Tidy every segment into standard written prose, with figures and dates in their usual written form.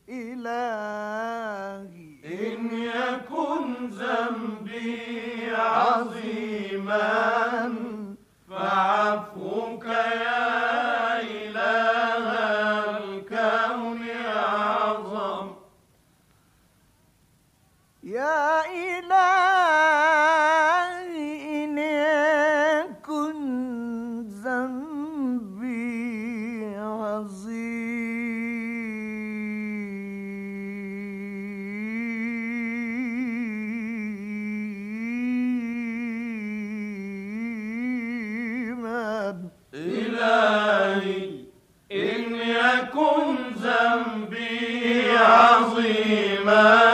إلهي إن يكن ذنبي عظيما فعفوك يا إله الكون أعظم. يا إلهي إن يكن ذنبي عظيما إلهي إن يكن ذنبي عظيما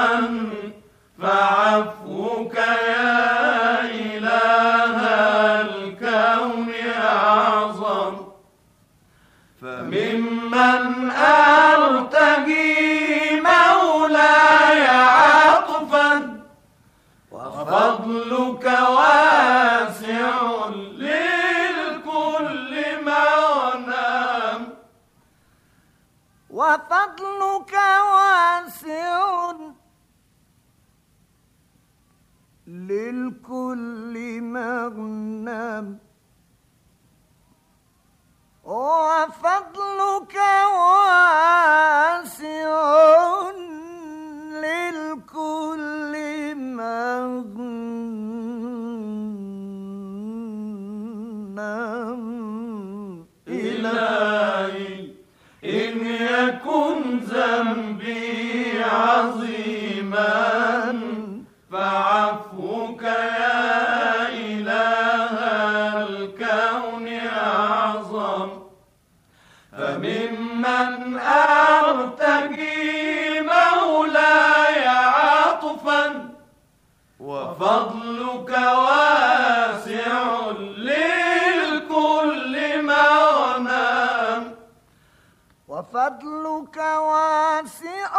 فعفوك يا إله الكون أعظم. فممن أرتجي مولاي عطفا وفضلك واسع للكل مغنم. وفضلك واسع للكل مغنم. وفضلك واسع للكل مغنم. إلهي إن يكن ذنبي عظيما فعفوك يا إله الكون أعظم. فممن أرتجي مولاي عطفا وفضلك واسع للكل مغنم. وفضلك واسع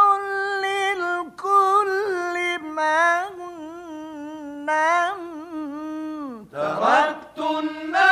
للكل مغنم. تركت الناس